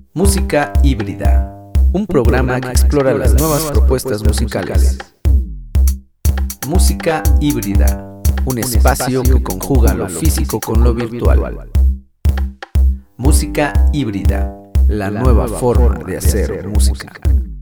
Música híbrida, un programa que explora las nuevas propuestas musicales. Música híbrida, un espacio que conjuga lo físico con lo virtual. Música híbrida, la nueva forma de hacer música.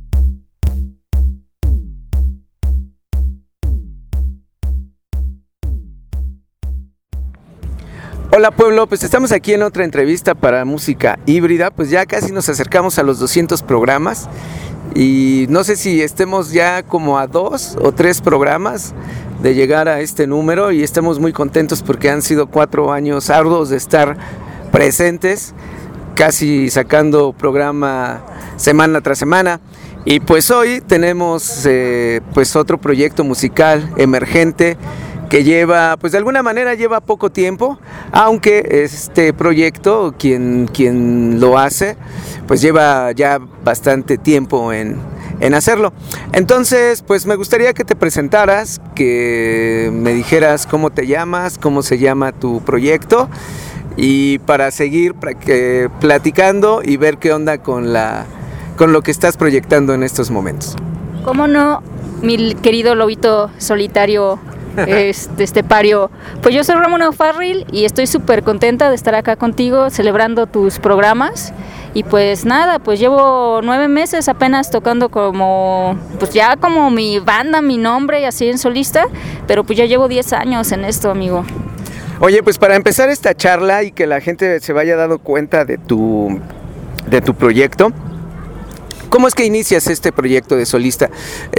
Hola pueblo, pues estamos aquí en otra entrevista para Música Híbrida, pues ya casi nos acercamos a los 200 programas y no sé si estemos ya como a 2 o 3 programas de llegar a este número y estamos muy contentos porque han sido 4 años arduos de estar presentes, casi sacando programa semana tras semana. Y pues hoy tenemos pues otro proyecto musical emergente que lleva, pues de alguna manera lleva poco tiempo, aunque este proyecto, quien lo hace, pues lleva ya bastante tiempo en hacerlo. Entonces, pues me gustaría que te presentaras, que me dijeras cómo te llamas, cómo se llama tu proyecto, y para seguir platicando y ver qué onda con lo que estás proyectando en estos momentos. ¿Cómo no, mi querido lobito solitario estepario? Pues yo soy Ramona O'Farrill y estoy súper contenta de estar acá contigo celebrando tus programas. Y pues nada, pues llevo 9 meses apenas tocando pues ya como mi banda, mi nombre y así en solista, pero pues ya llevo 10 años en esto, amigo. Oye, pues para empezar esta charla y que la gente se vaya dando cuenta de tu proyecto, ¿cómo es que inicias este proyecto de solista?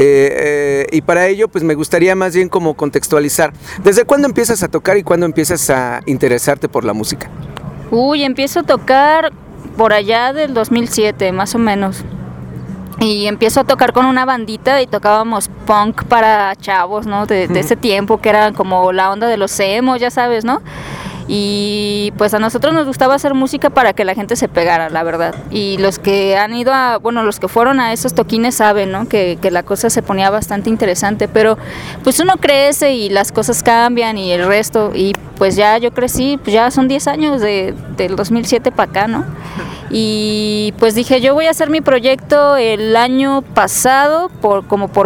Y para ello, pues me gustaría más bien como contextualizar. ¿Desde cuándo empiezas a tocar y cuándo empiezas a interesarte por la música? Empiezo a tocar por allá del 2007, más o menos. Y empiezo a tocar con una bandita y tocábamos punk para chavos, ¿no? De ese tiempo, que era como la onda de los emos, ya sabes, ¿no? Y pues a nosotros nos gustaba hacer música para que la gente se pegara, la verdad. Y los que han ido los que fueron a esos toquines saben, ¿no? Que la cosa se ponía bastante interesante, pero pues uno crece y las cosas cambian y el resto, y pues ya yo crecí, pues ya son 10 años del 2007 para acá, ¿no? Y pues dije, yo voy a hacer mi proyecto el año pasado, por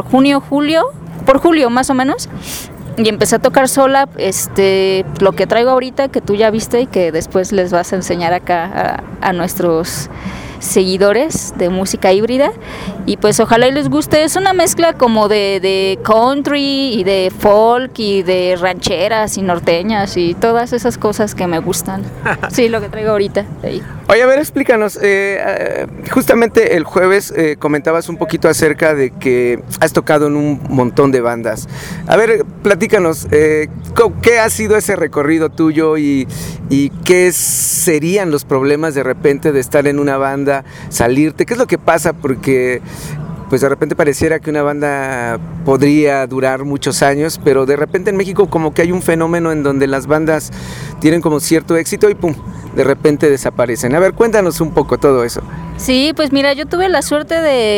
julio más o menos. Y empecé a tocar sola, lo que traigo ahorita, que tú ya viste y que después les vas a enseñar acá a nuestros seguidores de música híbrida. Y pues ojalá y les guste. Es una mezcla como de country y de folk y de rancheras y norteñas y todas esas cosas que me gustan. Sí, lo que traigo ahorita. Ahí. Oye, a ver, explícanos, justamente el jueves comentabas un poquito acerca de que has tocado en un montón de bandas. A ver, platícanos, ¿qué ha sido ese recorrido tuyo y qué serían los problemas de repente de estar en una banda, salirte? ¿Qué es lo que pasa? Porque pues de repente pareciera que una banda podría durar muchos años, pero de repente en México como que hay un fenómeno en donde las bandas tienen como cierto éxito y pum, de repente desaparecen. A ver, cuéntanos un poco todo eso. Sí, pues mira, yo tuve la suerte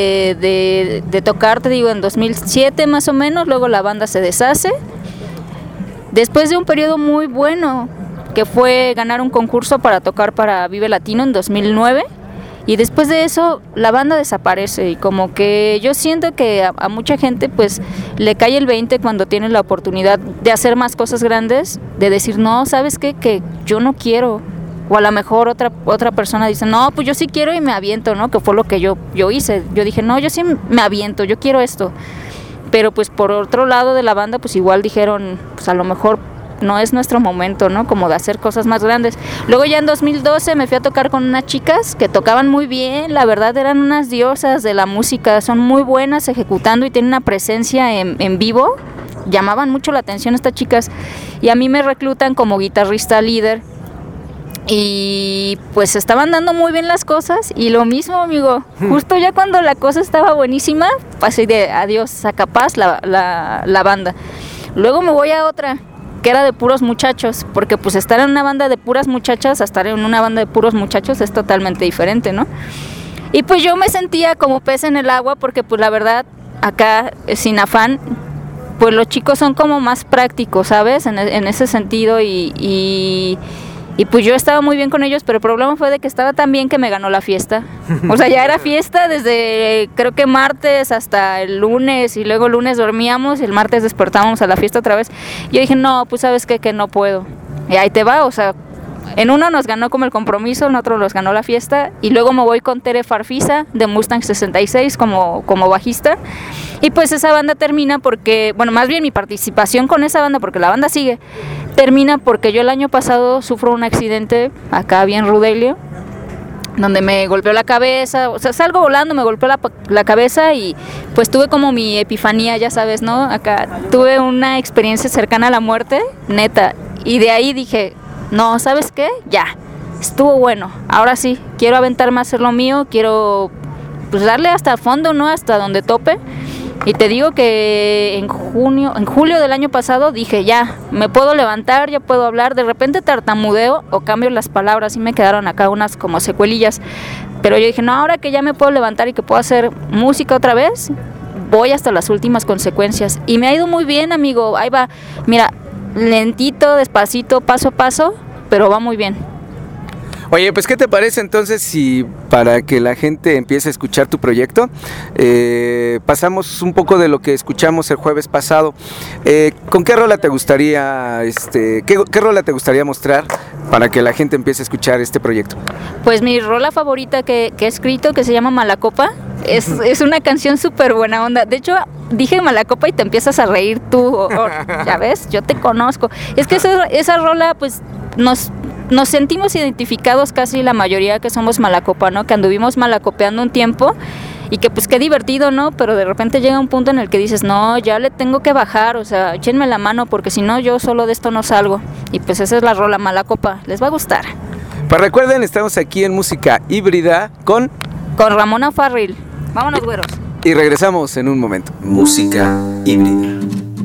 de tocar, te digo, en 2007 más o menos, luego la banda se deshace, después de un periodo muy bueno, que fue ganar un concurso para tocar para Vive Latino en 2009, y después de eso la banda desaparece, y como que yo siento que a mucha gente pues le cae el 20 cuando tiene la oportunidad de hacer más cosas grandes, de decir, no, ¿sabes qué? Que yo no quiero. O a lo mejor otra persona dice, no, pues yo sí quiero y me aviento, ¿no? Que fue lo que yo hice. Yo dije, no, yo sí me aviento, yo quiero esto. Pero pues por otro lado de la banda, pues igual dijeron, pues a lo mejor no es nuestro momento, ¿no? Como de hacer cosas más grandes. Luego ya en 2012 me fui a tocar con unas chicas que tocaban muy bien, la verdad eran unas diosas de la música, son muy buenas ejecutando y tienen una presencia en vivo. Llamaban mucho la atención estas chicas y a mí me reclutan como guitarrista líder. Y pues estaban dando muy bien las cosas y lo mismo, amigo, justo ya cuando la cosa estaba buenísima, pasé de adiós, sacapaz la banda. Luego me voy a otra que era de puros muchachos, porque pues estar en una banda de puras muchachas a estar en una banda de puros muchachos es totalmente diferente, ¿no? Y pues yo me sentía como pez en el agua, porque pues la verdad acá, sin afán, pues los chicos son como más prácticos, ¿sabes? En ese sentido y Y pues yo estaba muy bien con ellos, pero el problema fue de que estaba tan bien que me ganó la fiesta. O sea, ya era fiesta desde creo que martes hasta el lunes, y luego el lunes dormíamos y el martes despertábamos a la fiesta otra vez. Yo dije, no, pues sabes qué, que no puedo. Y ahí te va, o sea, en uno nos ganó como el compromiso, en otro nos ganó la fiesta, y luego me voy con Tere Farfisa de Mustang 66 como bajista. Y pues esa banda termina porque, bueno, más bien mi participación con esa banda, porque la banda sigue, termina porque yo el año pasado sufro un accidente acá bien rudelio, donde me golpeó la cabeza, o sea, salgo volando, me golpeó la cabeza y pues tuve como mi epifanía, ya sabes, ¿no? Acá tuve una experiencia cercana a la muerte, neta, y de ahí dije, no, ¿sabes qué? Ya, estuvo bueno, ahora sí, quiero aventarme a hacer lo mío, quiero pues darle hasta el fondo, ¿no? Hasta donde tope. Y te digo que en julio del año pasado dije, ya, me puedo levantar, ya puedo hablar, de repente tartamudeo o cambio las palabras y me quedaron acá unas como secuelillas, pero yo dije, no, ahora que ya me puedo levantar y que puedo hacer música otra vez, voy hasta las últimas consecuencias, y me ha ido muy bien, amigo, ahí va, mira, lentito, despacito, paso a paso, pero va muy bien. Oye, pues ¿qué te parece entonces si para que la gente empiece a escuchar tu proyecto, pasamos un poco de lo que escuchamos el jueves pasado? ¿Con qué rola te gustaría, qué rola te gustaría mostrar para que la gente empiece a escuchar este proyecto? Pues mi rola favorita que he escrito, que se llama Malacopa, es una canción súper buena onda. De hecho, dije Malacopa y te empiezas a reír tú, ya ves, yo te conozco. Es que esa rola, pues, nos sentimos identificados casi la mayoría que somos malacopa, ¿no? Que anduvimos malacopeando un tiempo y que pues qué divertido, ¿no? Pero de repente llega un punto en el que dices, no, ya le tengo que bajar, o sea, échenme la mano porque si no yo solo de esto no salgo. Y pues esa es la rola Malacopa, les va a gustar. Pues recuerden, estamos aquí en Música Híbrida con Ramona Farril. Vámonos, güeros. Y regresamos en un momento. Música Híbrida.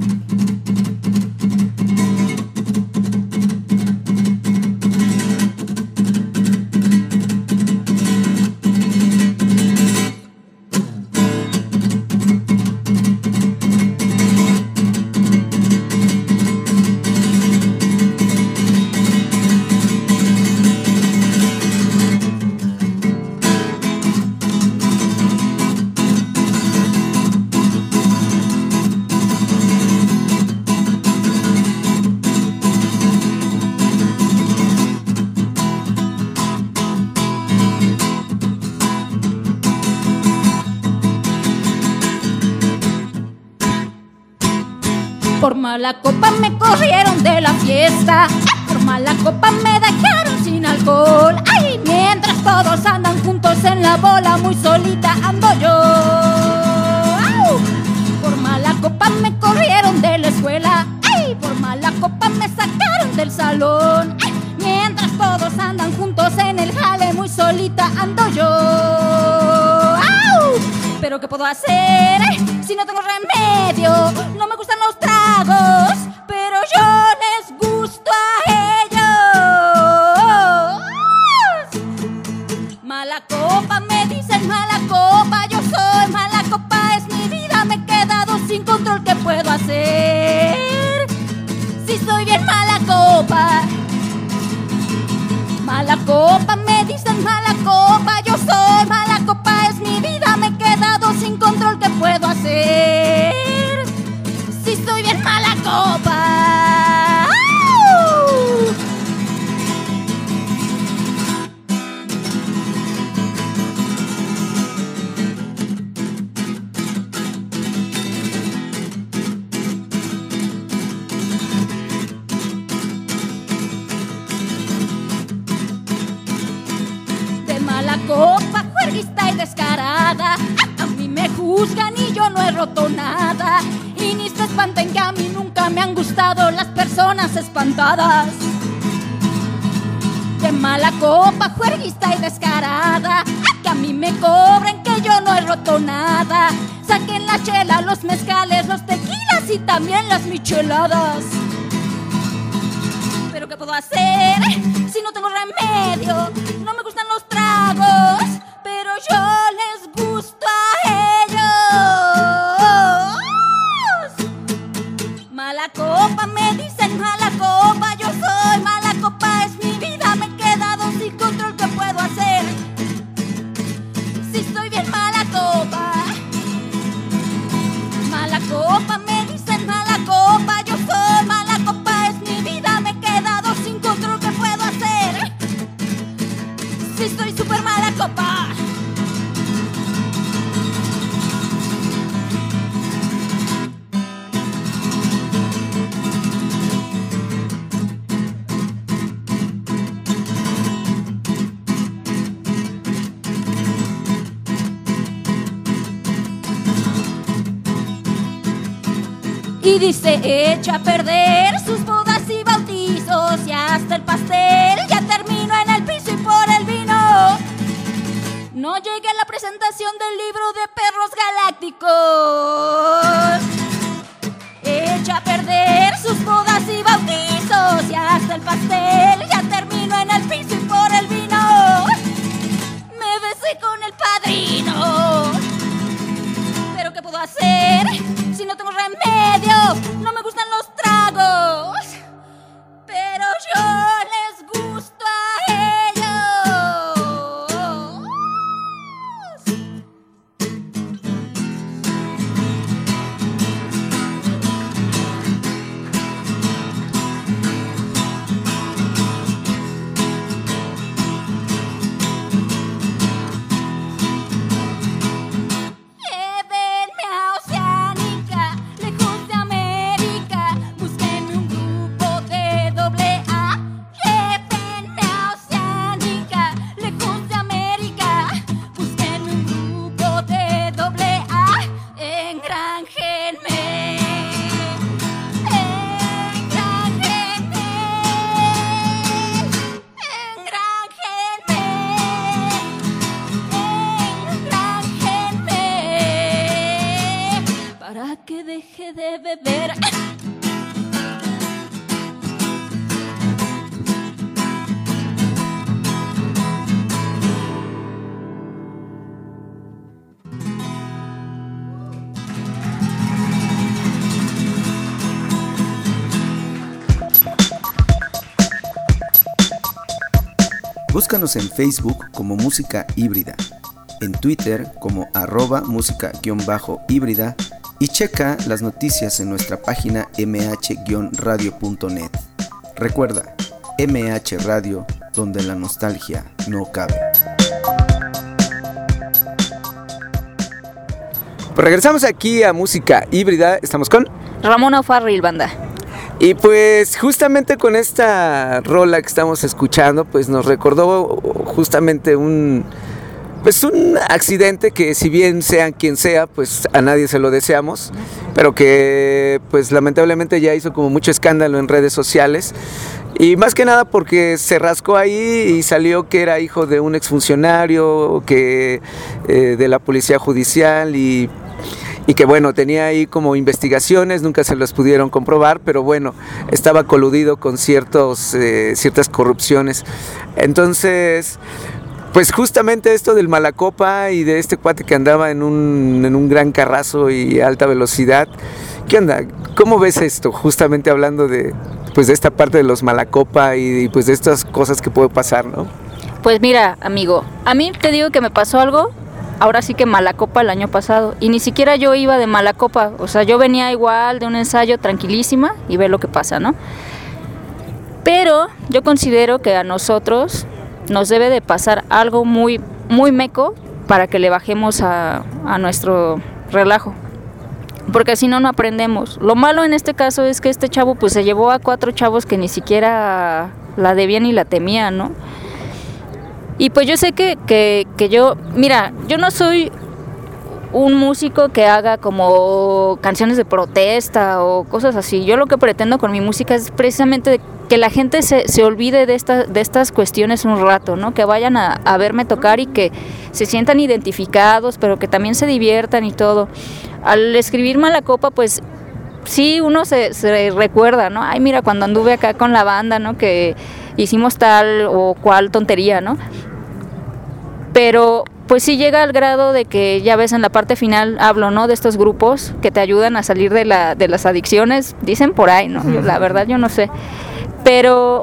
Por mala copa me corrieron de la fiesta, por mala copa me dejaron sin alcohol. Ay, mientras todos andan juntos en la bola, muy solita ando yo. ¡Au! Por mala copa me corrieron de la escuela, ay, por mala copa me sacaron del salón. Ay, mientras todos andan juntos en el jale, muy solita ando yo. ¡Au! ¿Pero qué puedo hacer si no tengo remedio? No me gustan los tragos, pero yo les gusto a ellos. Mala copa, me dicen mala copa, yo soy mala copa, es mi vida, me he quedado sin control, ¿qué puedo hacer? Si soy bien mala copa. Mala copa, me dicen mala copa, yo soy mala copa, es mi vida, me he quedado sin control, ¿qué puedo hacer? Si soy bien mala copa. ¡Au! De mala copa, juerguista y descarada, a mí me juzgan y yo no he roto nada. Y ni se espanten que a mí nunca me han gustado las personas espantadas. De mala copa, juerguista y descarada, que a mí me cobren que yo no he roto nada. Saquen la chela, los mezcales, los tequilas y también las micheladas. ¿Pero qué puedo hacer si no tengo remedio? No me gustan los tragos, pero yo les gusto a ellos. Mala copa, me dicen mala copa, yo soy mala copa, es mi vida, sí soy súper mala copa. Y dice, echa a perder sus bodas y bautizos, y hasta el pastel ya terminó en el piso y por el vino. No llegué a la presentación del libro de perros galácticos. Echa a perder sus bodas y bautizos, y hasta el pastel ya terminó en el piso y por el vino. Me besé con el padrino. ¿Pero qué puedo hacer si no tengo remedio? No me gustan los tragos, pero yo les gusto a ellos. Llévenme a Oceánica, lejos de América, búsquenme un grupo de AA. Llévenme a Oceánica, lejos de América, búsquenme un grupo de AA. Engranjenme, engranjenme, engranjenme, para que deje de beber. Búscanos en Facebook como Música Híbrida, en Twitter como @música_híbrida y checa las noticias en nuestra página mh-radio.net. Recuerda, MH Radio, donde la nostalgia no cabe. Pues regresamos aquí a Música Híbrida. Estamos con Ramona O'Farrill, banda. Y pues justamente con esta rola que estamos escuchando, pues nos recordó justamente un accidente que, si bien sean quien sea, pues a nadie se lo deseamos, pero que pues lamentablemente ya hizo como mucho escándalo en redes sociales. Y más que nada porque se rascó ahí y salió que era hijo de un exfuncionario de la policía judicial y que bueno, tenía ahí como investigaciones, nunca se las pudieron comprobar, pero bueno, estaba coludido con ciertas corrupciones. Entonces, pues justamente esto del Malacopa y de este cuate que andaba en un gran carrazo y a alta velocidad, ¿qué onda? ¿Cómo ves esto? Justamente hablando de esta parte de los Malacopa y pues de estas cosas que puede pasar, ¿no? Pues mira, amigo, a mí te digo que me pasó algo, ahora sí que Malacopa el año pasado, y ni siquiera yo iba de Malacopa, o sea, yo venía igual de un ensayo tranquilísima y ve lo que pasa, ¿no? Pero yo considero que a nosotros nos debe de pasar algo muy, muy meco para que le bajemos a nuestro relajo, porque si no, no aprendemos. Lo malo en este caso es que este chavo pues se llevó a 4 chavos que ni siquiera la debían ni la temían, ¿no? Y pues yo sé que yo, mira, yo no soy un músico que haga como canciones de protesta o cosas así. Yo lo que pretendo con mi música es precisamente que la gente se olvide de estas cuestiones un rato, ¿no? Que vayan a verme tocar y que se sientan identificados, pero que también se diviertan y todo. Al escribir Malacopa, pues sí, uno se recuerda, ¿no? Ay, mira, cuando anduve acá con la banda, ¿no? Que hicimos tal o cual tontería, ¿no? Pero pues sí llega al grado de que ya ves en la parte final hablo, ¿no? De estos grupos que te ayudan a salir de las adicciones, dicen por ahí, ¿no? Yo, la verdad yo no sé, pero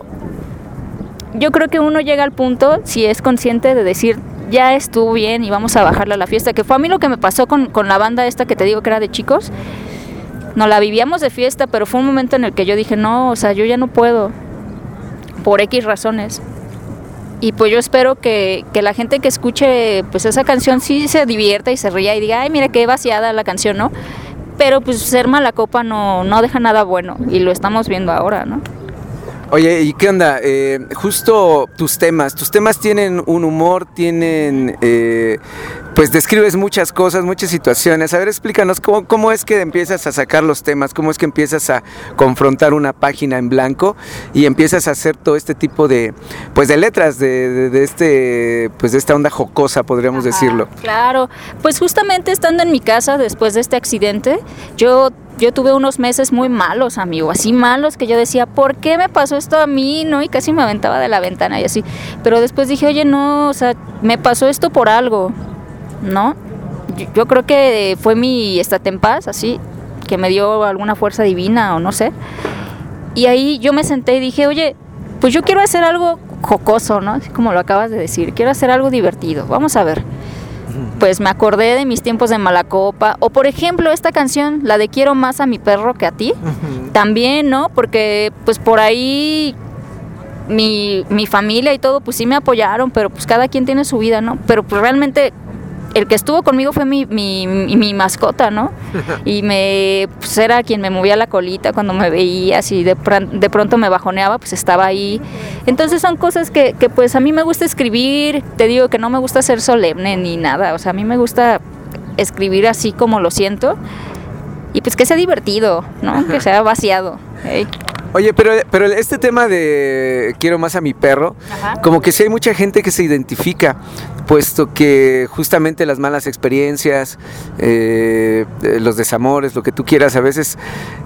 yo creo que uno llega al punto, si es consciente de decir, ya estuvo bien y vamos a bajarle a la fiesta, que fue a mí lo que me pasó con la banda esta que te digo que era de chicos. No la vivíamos de fiesta, pero fue un momento en el que yo dije, no, o sea, yo ya no puedo, por X razones. Y pues yo espero que la gente que escuche pues esa canción sí se divierta y se ría y diga, ay, mira qué vaciada la canción, ¿no? Pero pues ser mala copa no deja nada bueno, y lo estamos viendo ahora, ¿no? Oye, ¿y qué onda? Justo tus temas tienen un humor, tienen, pues describes muchas cosas, muchas situaciones. A ver, explícanos cómo es que empiezas a sacar los temas, cómo es que empiezas a confrontar una página en blanco y empiezas a hacer todo este tipo de, pues de letras, de esta onda jocosa, podríamos decirlo. Claro, pues justamente estando en mi casa después de este accidente, yo tuve unos meses muy malos, amigo, así malos que yo decía, ¿por qué me pasó esto a mí? ¿No? Y casi me aventaba de la ventana y así. Pero después dije, oye, no, o sea, me pasó esto por algo, ¿no? Yo creo que fue mi estate en paz, así, que me dio alguna fuerza divina o no sé. Y ahí yo me senté y dije, oye, pues yo quiero hacer algo jocoso, ¿no? Así como lo acabas de decir, quiero hacer algo divertido, vamos a ver. Pues me acordé de mis tiempos de mala copa, o por ejemplo esta canción, la de Quiero más a mi perro que a ti, también, ¿no? Porque pues por ahí mi familia y todo pues sí me apoyaron, pero pues cada quien tiene su vida, ¿no? Pero pues realmente el que estuvo conmigo fue mi mascota, ¿no? Y pues era quien me movía la colita cuando me veía, si de pronto me bajoneaba, pues estaba ahí. Entonces son cosas que pues a mí me gusta escribir, te digo que no me gusta ser solemne ni nada, o sea, a mí me gusta escribir así como lo siento, y pues que sea divertido, ¿no? Que sea vaciado. ¿Eh? Oye, pero este tema de quiero más a mi perro, ajá, como que sí hay mucha gente que se identifica, puesto que justamente las malas experiencias, los desamores, lo que tú quieras, a veces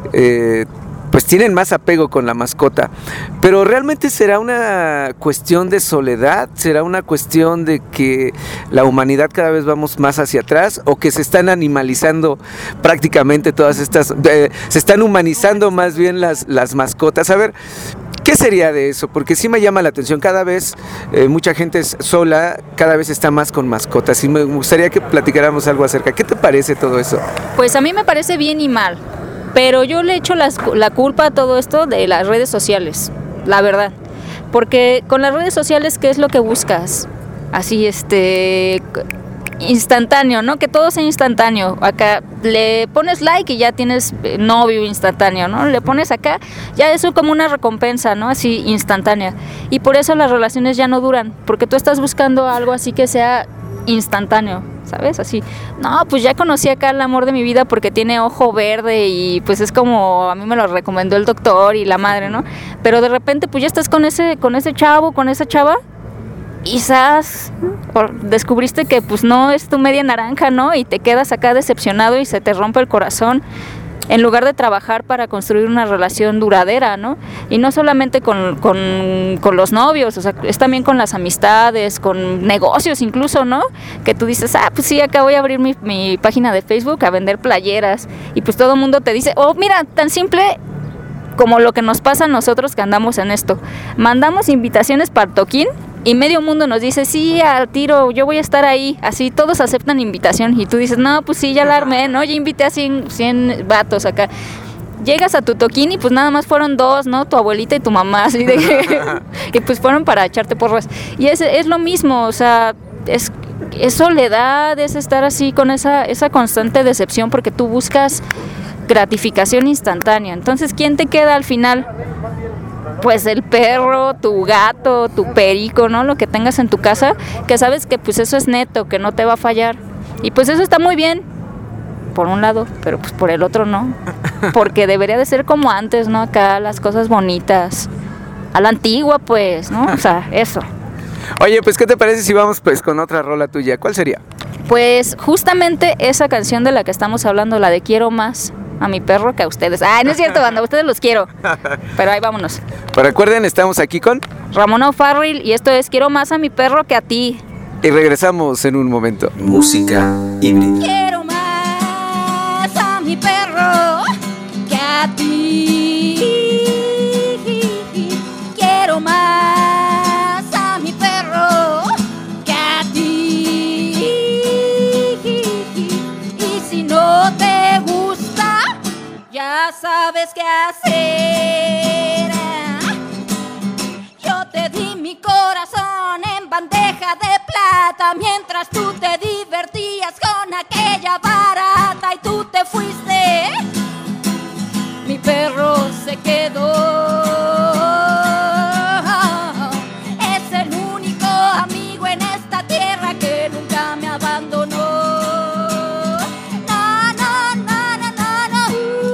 pues tienen más apego con la mascota. Pero realmente será una cuestión de soledad, será una cuestión de que la humanidad cada vez vamos más hacia atrás, o que se están animalizando prácticamente todas estas, se están humanizando más bien las mascotas. A ver, ¿qué sería de eso? Porque sí me llama la atención, cada vez mucha gente es sola, cada vez está más con mascotas, y me gustaría que platicáramos algo acerca. ¿Qué te parece todo eso? Pues a mí me parece bien y mal, pero yo le echo la culpa a todo esto de las redes sociales, la verdad, porque con las redes sociales, ¿qué es lo que buscas? Así, instantáneo, ¿no? Que todo sea instantáneo. Acá le pones like y ya tienes novio instantáneo, ¿no? Le pones acá, ya eso como una recompensa, ¿no? Así instantánea. Y por eso las relaciones ya no duran, porque tú estás buscando algo así que sea instantáneo, ¿sabes? Así, no, pues ya conocí acá el amor de mi vida porque tiene ojo verde y pues es como a mí me lo recomendó el doctor y la madre, ¿no? Pero de repente pues ya estás con ese chavo, con esa chava, y quizás descubriste que pues no es tu media naranja, ¿no? Y te quedas acá decepcionado y se te rompe el corazón, en lugar de trabajar para construir una relación duradera, ¿no? Y no solamente con los novios, o sea, es también con las amistades, con negocios incluso, ¿no? Que tú dices, pues sí, acá voy a abrir mi página de Facebook a vender playeras, y pues todo el mundo te dice, mira, tan simple como lo que nos pasa a nosotros que andamos en esto. Mandamos invitaciones para el toquín y medio mundo nos dice, sí, al tiro, yo voy a estar ahí. Así todos aceptan invitación y tú dices, no, pues sí, ya la armé, ¿no? Ya invité a 100 vatos acá. Llegas a tu toquín y pues nada más fueron 2, ¿no? Tu abuelita y tu mamá, así de y pues fueron para echarte porras. Y es lo mismo, o sea, es soledad, es estar así con esa constante decepción porque tú buscas gratificación instantánea. Entonces, ¿quién te queda al final? Pues el perro, tu gato, tu perico, ¿no? Lo que tengas en tu casa, que sabes que pues eso es neto, que no te va a fallar. Y pues eso está muy bien, por un lado, pero pues por el otro no. Porque debería de ser como antes, ¿no? Acá las cosas bonitas, a la antigua pues, ¿no? O sea, eso. Oye, pues ¿qué te parece si vamos pues con otra rola tuya? ¿Cuál sería? Pues justamente esa canción de la que estamos hablando, la de Quiero más a mi perro que a ustedes. No es cierto, banda, a ustedes los quiero. Pero ahí vámonos. Pero recuerden, estamos aquí con Ramón O'Farrill y esto es Quiero más a mi perro que a ti. Y regresamos en un momento. Música híbrida. Quiero más a mi perro que a ti. Quiero más a mi perro que a ti. Y si no te gusta, ya sabes qué hacer. Yo te di mi corazón. bandeja de plata, mientras tú te divertías con aquella barata y tú te fuiste. Mi perro se quedó. Es el único amigo en esta tierra que nunca me abandonó. No, no, no, no, no, no.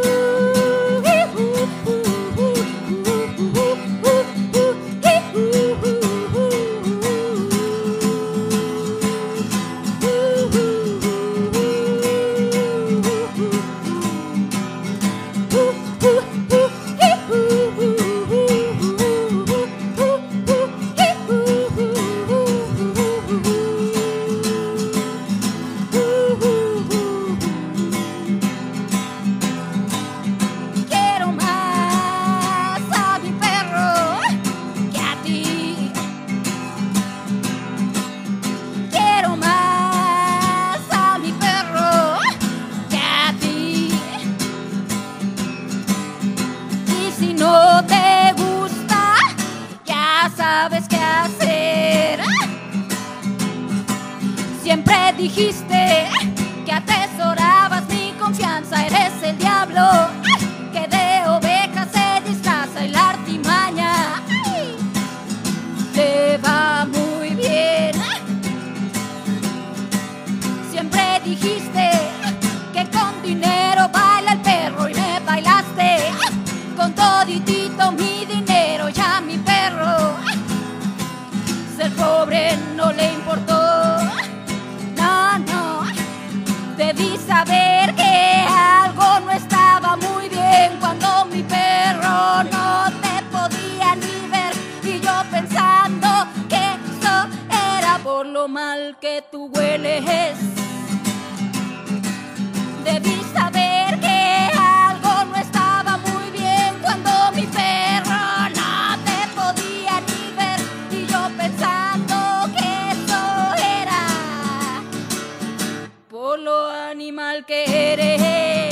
Quiero más a mi perro que a ti. Quiero más a mi perro que a ti. Y si no te gusta, ya sabes qué hacer. Siempre dijiste que atesorabas mi confianza. Eres el diablo que de oveja se disfraza y la artimaña te va muy bien. Siempre dijiste que con dinero baila el perro y me bailaste con toditito mi dinero. Ya mi perro, ser pobre no le importó. No, no, debí saber que algo no estaba muy bien cuando mi perro no te podía ni ver. Y yo pensando que eso era por lo mal que tú hueles. Debí saber que algo no estaba muy bien cuando mi perro no te podía ni ver. Y yo pensando que eso era por lo animal que eres.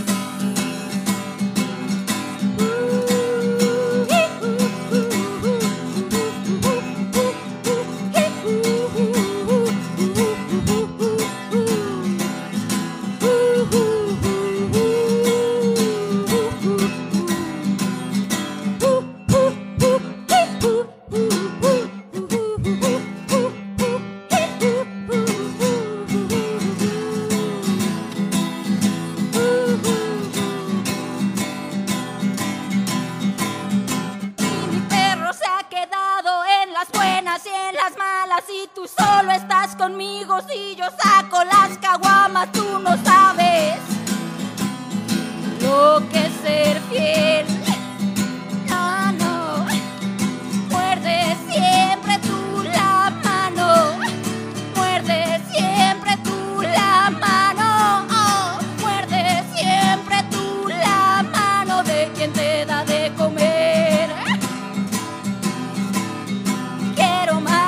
Si tú solo estás conmigo, si yo saco las caguamas, tú no sabes lo que es ser fiel. No, no, muerde siempre tú la mano, muerde siempre tú la mano, oh, muerde siempre tú la mano de quien te da de comer. Quiero más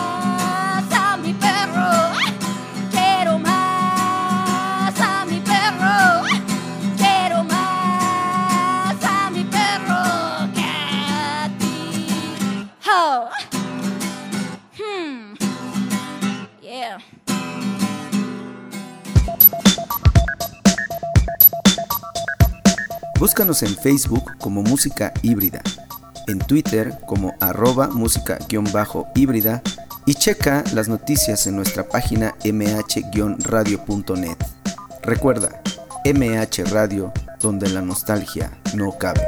Búscanos en Facebook como Música Híbrida, en Twitter como @música_híbrida y checa las noticias en nuestra página mh-radio.net. Recuerda, MH Radio, donde la nostalgia no cabe.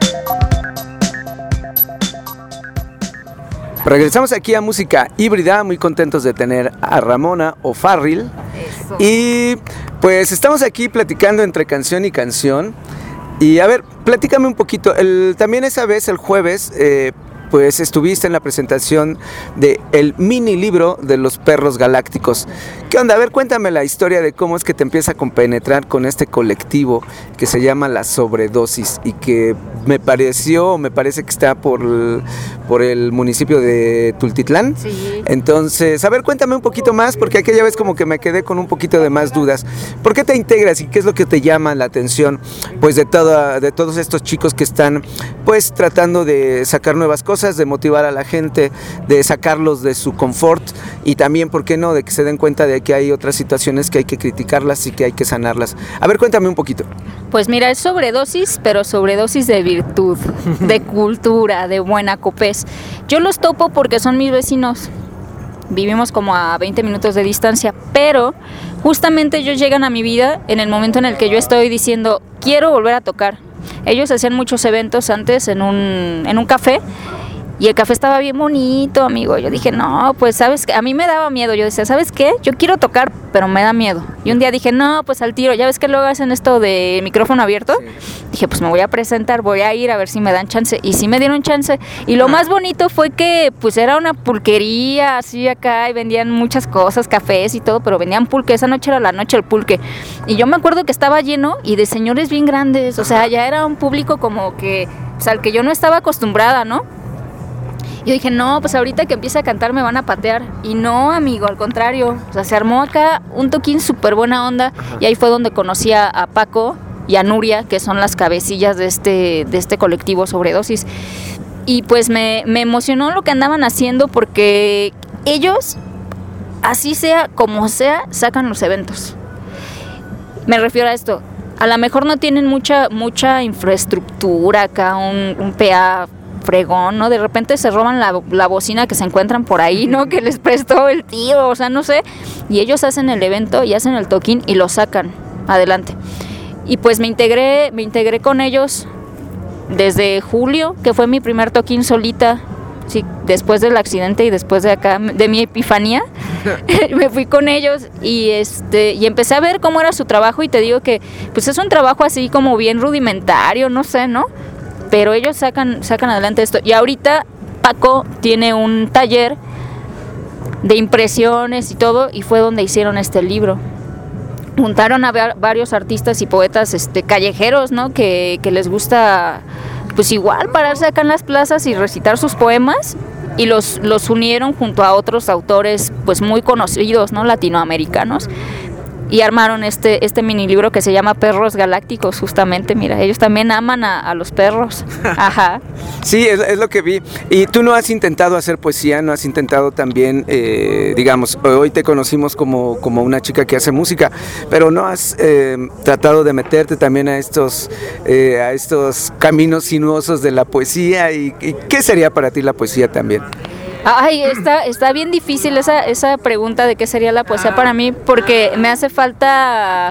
Regresamos aquí a Música Híbrida, muy contentos de tener a Ramona O'Farrill. Eso. Y pues estamos aquí platicando entre canción y canción. Y a ver, platícame un poquito. También esa vez, el jueves, pues estuviste en la presentación del mini libro de los perros galácticos. ¿Qué onda? A ver, cuéntame la historia de cómo es que te empieza a compenetrar con este colectivo que se llama La Sobredosis y que me parece que está por el municipio de Tultitlán. Sí. Entonces, a ver, cuéntame un poquito más, porque aquella vez como que me quedé con un poquito de más dudas. ¿Por qué te integras y qué es lo que te llama la atención, pues, de todos estos chicos que están, pues, tratando de sacar nuevas cosas? cosas, de motivar a la gente, de sacarlos de su confort y también, ¿por qué no?, de que se den cuenta de que hay otras situaciones que hay que criticarlas y que hay que sanarlas. A ver, cuéntame un poquito. Pues mira, es sobredosis, pero sobredosis de virtud, de cultura, de buena copés. Yo los topo porque son mis vecinos. Vivimos como a 20 minutos de distancia, pero justamente ellos llegan a mi vida en el momento en el que yo estoy diciendo, quiero volver a tocar. Ellos hacían muchos eventos antes en un café, y el café estaba bien bonito, amigo. Yo dije, no, pues sabes que a mí me daba miedo. Yo decía, ¿sabes qué? Yo quiero tocar, pero me da miedo. Y un día dije, no, pues al tiro. Ya ves que luego hacen esto de micrófono abierto. Sí. Dije, pues me voy a presentar, voy a ir a ver si me dan chance. Y sí me dieron chance. Y lo más bonito fue que pues era una pulquería así acá, y vendían muchas cosas, cafés y todo, pero vendían pulque. Esa noche era la noche del pulque. Y yo me acuerdo que estaba lleno y de señores bien grandes. O sea, ya era un público como que, pues, al que yo no estaba acostumbrada, ¿no? Yo dije, no, pues ahorita que empiece a cantar me van a patear. Y no, amigo, al contrario. O sea, se armó acá un toquín súper buena onda. Y ahí fue donde conocí a Paco y a Nuria, que son las cabecillas de este colectivo Sobredosis. Y pues me emocionó lo que andaban haciendo, porque ellos, así sea como sea, sacan los eventos. Me refiero a esto. A lo mejor no tienen mucha infraestructura acá, un PA fregón, ¿no? De repente se roban la bocina que se encuentran por ahí, ¿no? Que les prestó el tío, o sea, no sé. Y ellos hacen el evento y hacen el toquín y lo sacan adelante. Y pues me integré con ellos desde julio, que fue mi primer toquín solita. Sí, después del accidente y después de mi epifanía, me fui con ellos y empecé a ver cómo era su trabajo, y te digo que pues es un trabajo así como bien rudimentario, no sé, ¿no? Pero ellos sacan adelante esto. Y ahorita Paco tiene un taller de impresiones y todo, y fue donde hicieron este libro. Juntaron a varios artistas y poetas callejeros, ¿no? Que les gusta pues igual pararse acá en las plazas y recitar sus poemas, y los unieron junto a otros autores pues muy conocidos, ¿no? Latinoamericanos. Y armaron este mini libro que se llama Perros Galácticos, justamente. Mira, ellos también aman a los perros. Ajá. Sí, es lo que vi. Y tú no has intentado hacer poesía, no has intentado también, digamos, hoy te conocimos como una chica que hace música, pero no has tratado de meterte también a estos caminos sinuosos de la poesía. ¿Y qué sería para ti la poesía también? Ay, está bien difícil esa pregunta de qué sería la poesía para mí, porque me hace falta...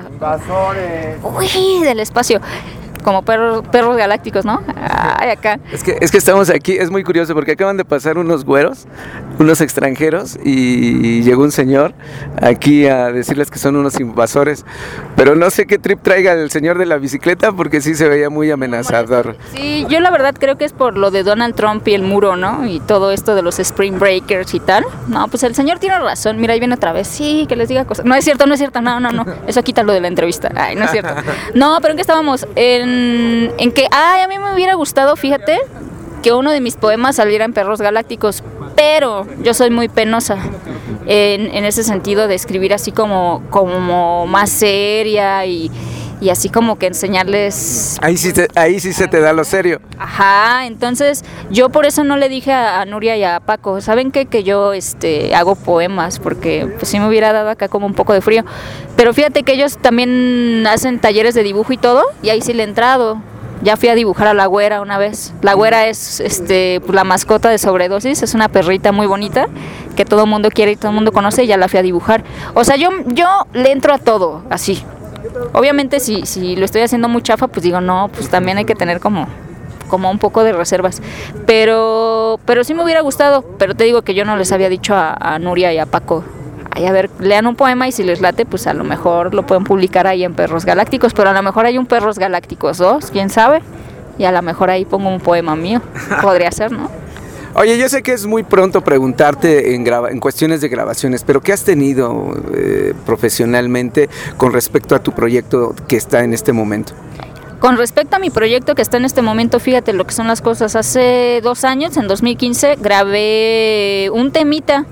Uy, del espacio. Como perros galácticos, ¿no? Ay, acá. Es que estamos aquí, es muy curioso porque acaban de pasar unos güeros, unos extranjeros, y llegó un señor aquí a decirles que son unos invasores, pero no sé qué trip traiga el señor de la bicicleta, porque sí se veía muy amenazador. Sí, yo la verdad creo que es por lo de Donald Trump y el muro, ¿no? Y todo esto de los Spring Breakers y tal. No, pues el señor tiene razón, mira, ahí viene otra vez. Sí, que les diga cosas. No es cierto, no. Eso quítalo de la entrevista. Ay, no es cierto. No, pero ¿en qué estábamos? En que, a mí me hubiera gustado, fíjate, que uno de mis poemas saliera en Perros Galácticos, pero yo soy muy penosa en ese sentido de escribir así como más seria y así como que enseñarles... Ahí sí se te da lo serio. Ajá, entonces yo por eso no le dije a Nuria y a Paco, ¿saben qué? Que yo hago poemas, porque pues sí me hubiera dado acá como un poco de frío. Pero fíjate que ellos también hacen talleres de dibujo y todo, y ahí sí le he entrado. Ya fui a dibujar a la güera una vez. La güera es la mascota de Sobredosis, es una perrita muy bonita que todo el mundo quiere y todo el mundo conoce, y ya la fui a dibujar. O sea, yo le entro a todo, así. Obviamente si lo estoy haciendo muy chafa, pues digo, no, pues también hay que tener como un poco de reservas. Pero sí me hubiera gustado, pero te digo que yo no les había dicho a Nuria y a Paco. Ay, a ver, lean un poema y si les late, pues a lo mejor lo pueden publicar ahí en Perros Galácticos, pero a lo mejor hay un Perros Galácticos 2, quién sabe, y a lo mejor ahí pongo un poema mío, podría ser, ¿no? Oye, yo sé que es muy pronto preguntarte en cuestiones de grabaciones, pero ¿qué has tenido profesionalmente con respecto a tu proyecto que está en este momento? Con respecto a mi proyecto que está en este momento, fíjate lo que son las cosas. Hace 2 años, en 2015, grabé un temita,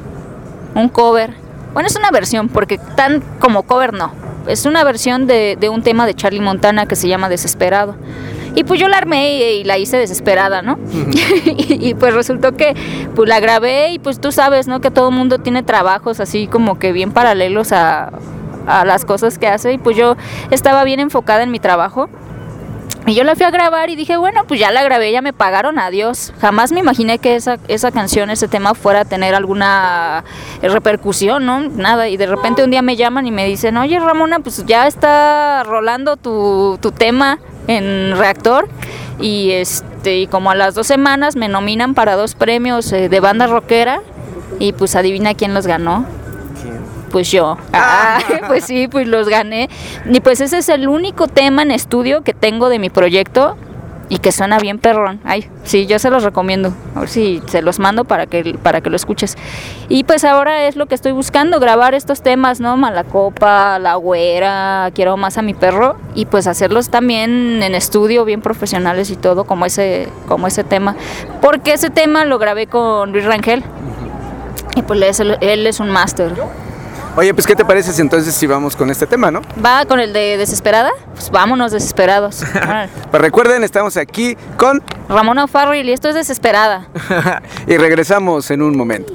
un cover. Bueno, es una versión, porque tan como cover no. Es una versión de un tema de Charlie Montana que se llama Desesperado. Y pues yo la armé y la hice desesperada, ¿no? y pues resultó que pues la grabé y pues tú sabes, ¿no? Que todo el mundo tiene trabajos así como que bien paralelos a las cosas que hace, y pues yo estaba bien enfocada en mi trabajo. Y yo la fui a grabar y dije, bueno, pues ya la grabé, ya me pagaron, adiós. Jamás me imaginé que esa canción, ese tema fuera a tener alguna repercusión, ¿no? Nada. Y de repente un día me llaman y me dicen, oye, Ramona, pues ya está rolando tu tema en Reactor. Y y como a las 2 semanas me nominan para 2 premios de banda rockera. Y pues adivina quién los ganó. Pues yo. Pues sí, pues los gané. Y pues ese es el único tema en estudio que tengo de mi proyecto y que suena bien perrón. Ay, sí, yo se los recomiendo. A ver si se los mando para que lo escuches. Y pues ahora es lo que estoy buscando, grabar estos temas, ¿no? Malacopa, La Güera, Quiero Más a Mi Perro, y pues hacerlos también en estudio, bien profesionales y todo, como ese tema. Porque ese tema lo grabé con Luis Rangel. Y pues él es un máster. Oye, pues ¿qué te parece si entonces si vamos con este tema, no? ¿Va con el de Desesperada? Pues vámonos, Desesperados. Pues recuerden, estamos aquí con Ramona O'Farrill y esto es Desesperada. Y regresamos en un momento.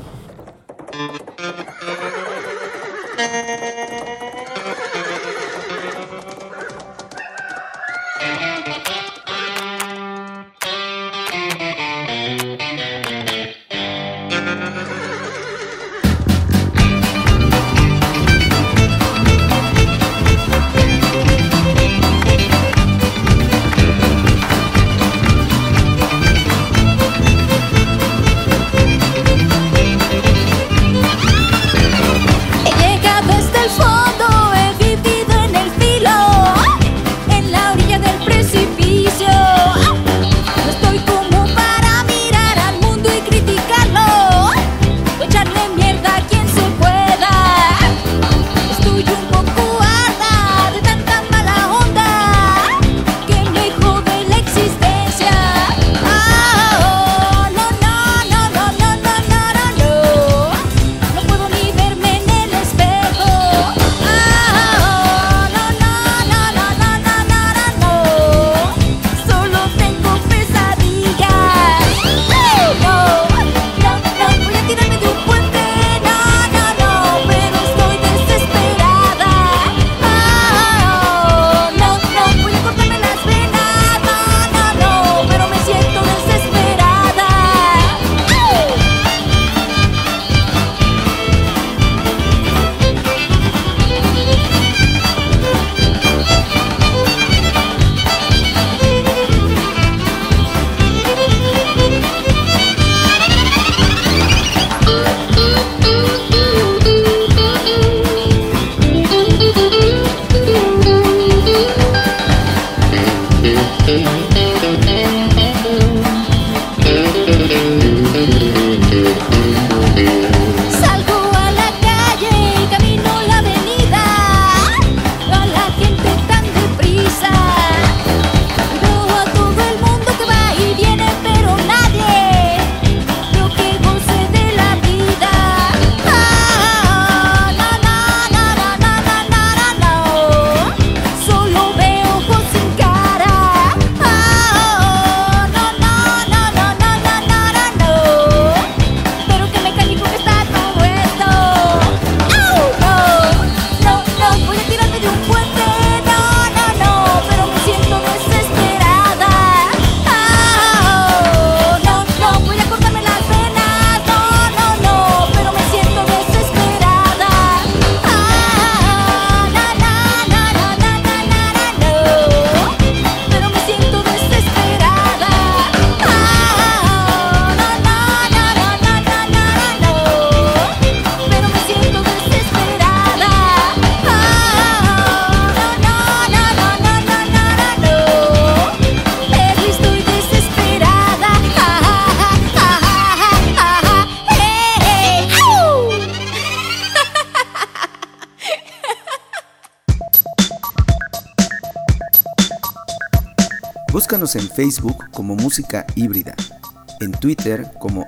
Búscanos en Facebook como Música Híbrida, en Twitter como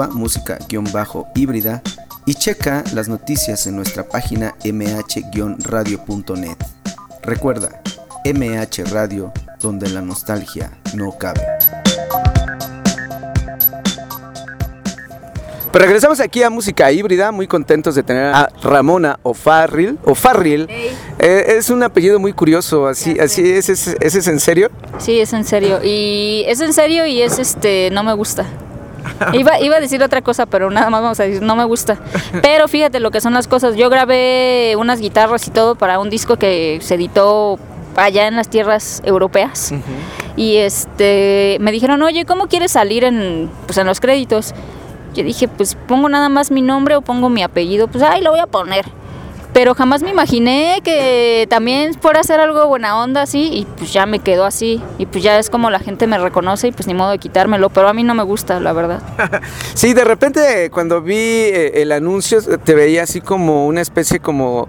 @música_híbrida y checa las noticias en nuestra página mh-radio.net. Recuerda, MH Radio, donde la nostalgia no cabe. Pero regresamos aquí a Música Híbrida, muy contentos de tener a Ramona O'Farrill. Hey. Es un apellido muy curioso, así ¿es en serio? Sí, es en serio. Y es en serio y es no me gusta. Iba a decir otra cosa, pero nada más vamos a decir, no me gusta. Pero fíjate lo que son las cosas. Yo grabé unas guitarras y todo para un disco que se editó allá en las tierras europeas. Uh-huh. Y me dijeron, oye, ¿cómo quieres salir en los créditos? Yo dije, pues pongo nada más mi nombre o pongo mi apellido, pues ahí lo voy a poner. Pero jamás me imaginé que también fuera a hacer algo buena onda así, y pues ya me quedó así. Y pues ya es como la gente me reconoce y pues ni modo de quitármelo, pero a mí no me gusta, la verdad. Sí, de repente cuando vi el anuncio te veía así como una especie como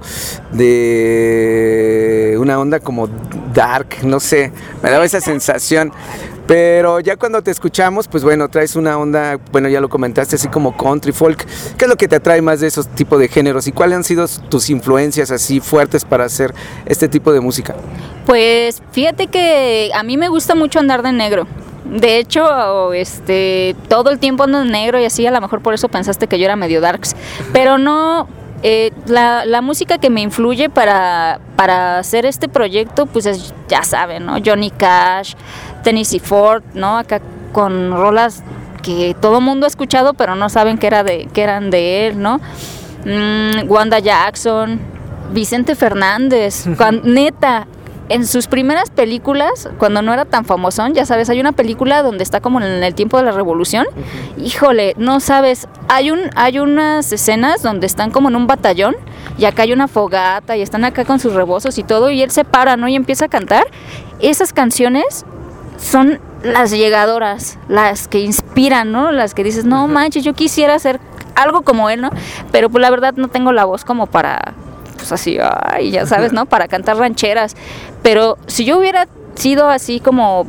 de una onda como dark, no sé, me daba esa sensación. Pero ya cuando te escuchamos, pues bueno, traes una onda, bueno, ya lo comentaste, así como country, folk. ¿Qué es lo que te atrae más de esos tipos de géneros? ¿Y cuáles han sido tus influencias así fuertes para hacer este tipo de música? Pues fíjate que a mí me gusta mucho andar de negro. De hecho, todo el tiempo ando en negro y así, a lo mejor por eso pensaste que yo era medio darks. Pero no... La música que me influye para hacer este proyecto, pues es, ya saben, ¿no? Johnny Cash, Tennessee Ford, ¿no? Acá con rolas que todo mundo ha escuchado, pero no saben que eran de él, ¿no? Wanda Jackson, Vicente Fernández, neta. En sus primeras películas, cuando no era tan famosón, ya sabes, hay una película donde está como en el tiempo de la revolución. Uh-huh. Híjole, no sabes, hay unas escenas donde están como en un batallón y acá hay una fogata y están acá con sus rebozos y todo, y él se para, ¿no? Y empieza a cantar. Esas canciones son las llegadoras, las que inspiran, ¿no? Las que dices, no manches, yo quisiera hacer algo como él, ¿no? Pero pues la verdad no tengo la voz como para... pues así, ay, ya sabes, ¿no? Para cantar rancheras. Pero si yo hubiera sido así como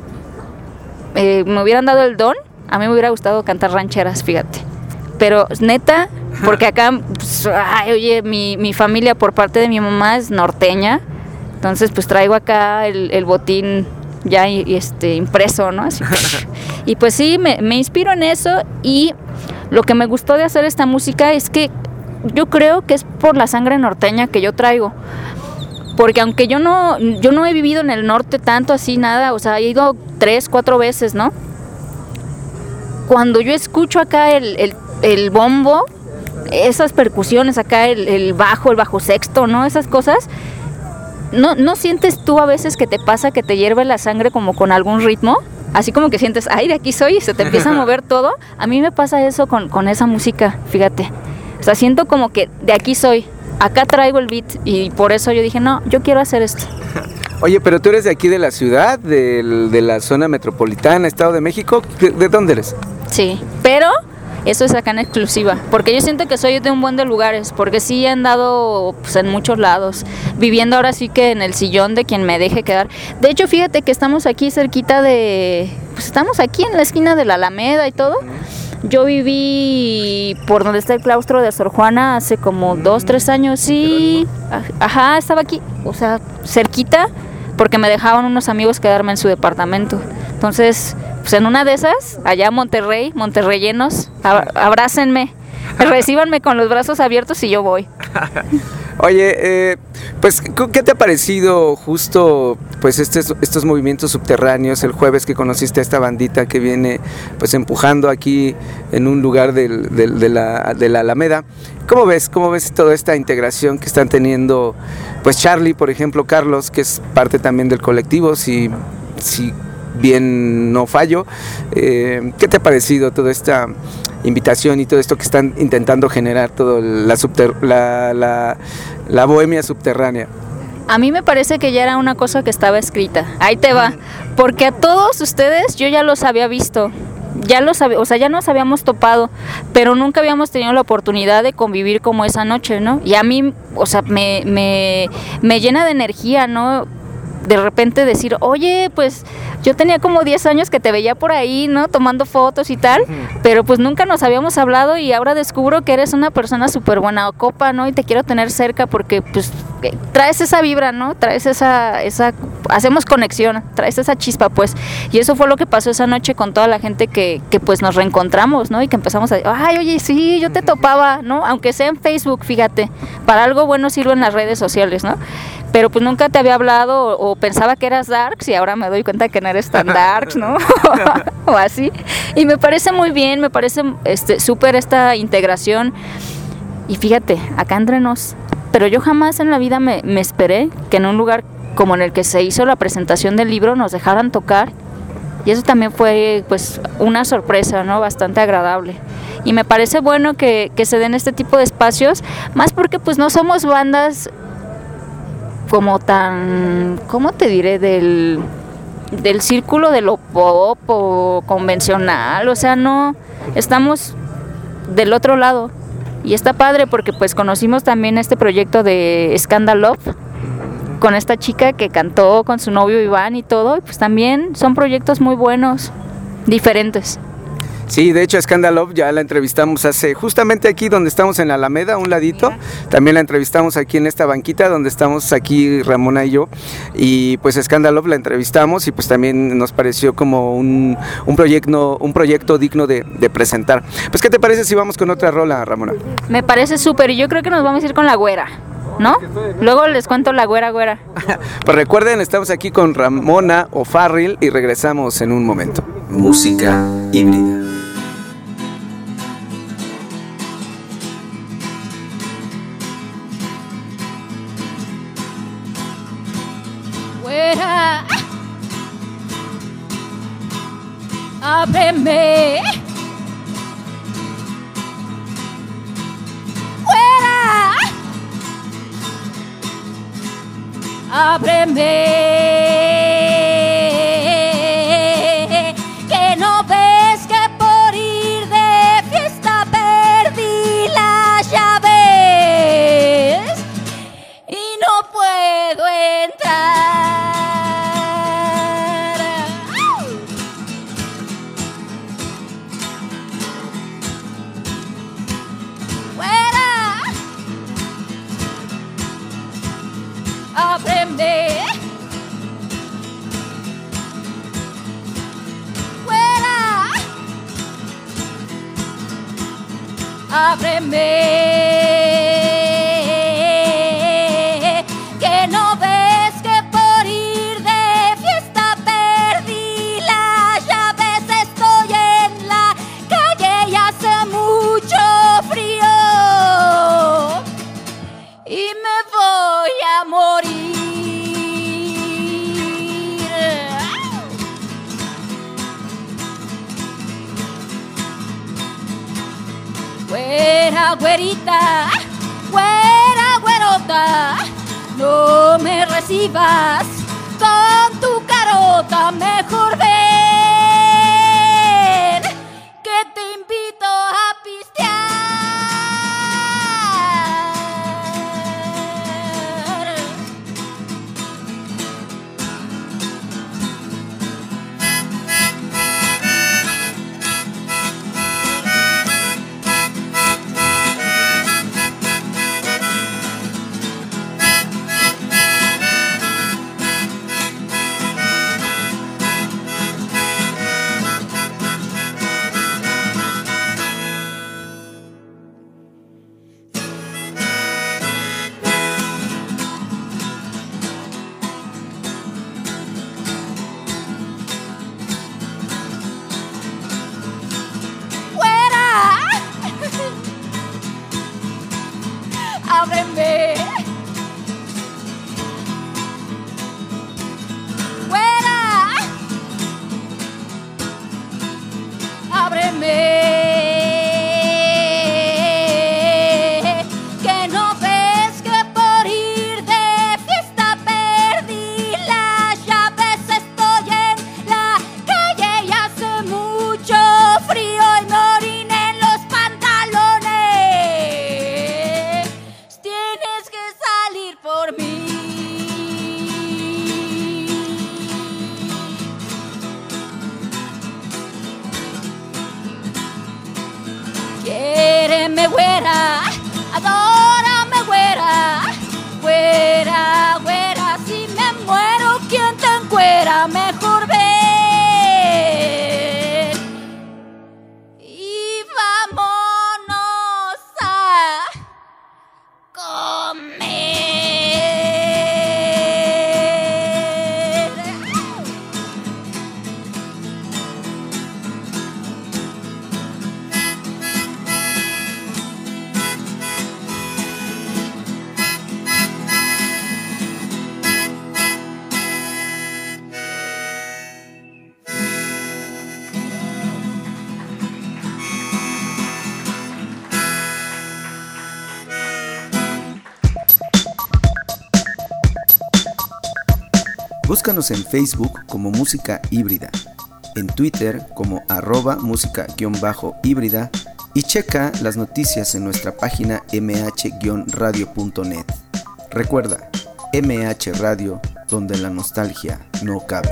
me hubieran dado el don, a mí me hubiera gustado cantar rancheras, fíjate. Pero neta, porque acá, pues, ay, oye, mi familia por parte de mi mamá es norteña, entonces pues traigo acá el botín ya impreso, ¿no? Así, y pues sí, me inspiro en eso, y lo que me gustó de hacer esta música es que yo creo que es por la sangre norteña que yo traigo. Porque aunque yo no he vivido en el norte tanto así, nada, o sea, he ido 3-4 veces, ¿no? Cuando yo escucho acá el bombo, esas percusiones acá, el bajo sexto, ¿no? Esas cosas, ¿no sientes tú a veces que te pasa que te hierve la sangre como con algún ritmo? Así como que sientes, ay, de aquí soy, y se te empieza a mover todo. A mí me pasa eso con esa música, fíjate. O sea, siento como que de aquí soy, acá traigo el beat, y por eso yo dije, no, yo quiero hacer esto. Oye, pero tú eres de aquí de la ciudad, de la zona metropolitana, Estado de México, ¿de dónde eres? Sí, pero eso es acá en exclusiva, porque yo siento que soy de un buen de lugares, porque sí he andado pues, en muchos lados, viviendo ahora sí que en el sillón de quien me deje quedar. De hecho, fíjate que estamos aquí cerquita pues estamos aquí en la esquina de la Alameda y todo. Yo viví por donde está el claustro de Sor Juana hace como 2-3 años, sí, ajá, estaba aquí, o sea, cerquita, porque me dejaban unos amigos quedarme en su departamento. Entonces, pues en una de esas, allá monterreyenos, abrácenme, recíbanme con los brazos abiertos y yo voy. Oye, pues, ¿qué te ha parecido justo pues estos movimientos subterráneos? El jueves que conociste a esta bandita que viene pues empujando aquí en un lugar de la Alameda. ¿Cómo ves toda esta integración que están teniendo pues Charlie, por ejemplo, Carlos, que es parte también del colectivo, si bien no fallo? ¿Qué te ha parecido toda esta invitación y todo esto que están intentando generar, toda la bohemia subterránea? A mí me parece que ya era una cosa que estaba escrita. Ahí te va. Porque a todos ustedes yo ya los había visto. Ya los sabía, o sea, ya nos habíamos topado, pero nunca habíamos tenido la oportunidad de convivir como esa noche, ¿no? Y a mí, o sea, me llena de energía, ¿no? De repente decir, oye, pues Yo tenía como 10 años que te veía por ahí, ¿no? Tomando fotos y tal, pero pues nunca nos habíamos hablado y ahora descubro que eres una persona súper buena copa, ¿no? Y te quiero tener cerca porque pues traes esa vibra, ¿no? Traes esa hacemos conexión, traes esa chispa, pues. Y eso fue lo que pasó esa noche con toda la gente que pues nos reencontramos, ¿no? Y que empezamos a decir, ay, oye, sí, yo te topaba, ¿no? Aunque sea en Facebook, fíjate, para algo bueno sirven las redes sociales, ¿no? Pero pues nunca te había hablado o pensaba que eras darks y ahora me doy cuenta que no eres tan darks, ¿no? O así. Y me parece muy bien, me parece súper esta integración. Y fíjate, acá entre nos, pero yo jamás en la vida me esperé que en un lugar como en el que se hizo la presentación del libro nos dejaran tocar. Y eso también fue pues una sorpresa, ¿no? Bastante agradable. Y me parece bueno que se den este tipo de espacios, más porque pues no somos bandas como tan, ¿cómo te diré? Del círculo de lo pop o convencional, o sea, no, estamos del otro lado. Y está padre porque pues conocimos también este proyecto de Scandal Love, con esta chica que cantó con su novio Iván y todo, y pues también son proyectos muy buenos, diferentes. Sí, de hecho Scandal Love ya la entrevistamos hace, justamente aquí donde estamos en la Alameda, a un ladito, también la entrevistamos aquí en esta banquita donde estamos aquí Ramona y yo, y pues Scandal Love la entrevistamos y pues también nos pareció como un proyecto digno de presentar. Pues ¿qué te parece si vamos con otra rola, Ramona? Me parece súper, y yo creo que nos vamos a ir con La Güera, ¿no? Luego les cuento La Güera. Pues recuerden, estamos aquí con Ramona O'Farrill y regresamos en un momento. Música híbrida. Güera, ábreme. Güera, ábreme. Que no ves que por ir de fiesta perdí las llaves y no puedo entrar. Fuera, ábreme. Fuera, ábreme. Que no ves que por ir de fiesta perdí las llaves. Estoy en la calle y hace mucho frío y me voy a morir. Güera, güerita, güera, güerota, no me recibas con tu carota. Mejor ven, que te invito a pistear. Güera, ábreme. Güera, ábreme. Que no ves que por ir de fiesta perdí las llaves. Estoy en la calle y hace mucho frío y me oriné en los pantalones. Tienes Búscanos en Facebook como Música Híbrida, en Twitter como @música_híbrida y checa las noticias en nuestra página mh-radio.net. Recuerda, MH Radio, donde la nostalgia no cabe.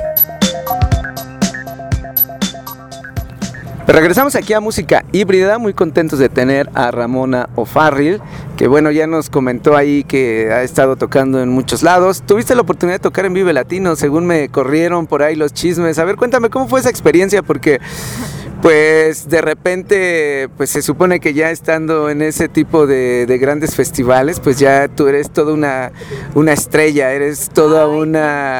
Regresamos aquí a Música Híbrida, muy contentos de tener a Ramona O'Farrill, que bueno, ya nos comentó ahí que ha estado tocando en muchos lados. Tuviste la oportunidad de tocar en Vive Latino, según me corrieron por ahí los chismes. A ver, cuéntame, ¿cómo fue esa experiencia? Porque pues de repente, pues se supone que ya estando en ese tipo de grandes festivales, pues ya tú eres toda una estrella, eres un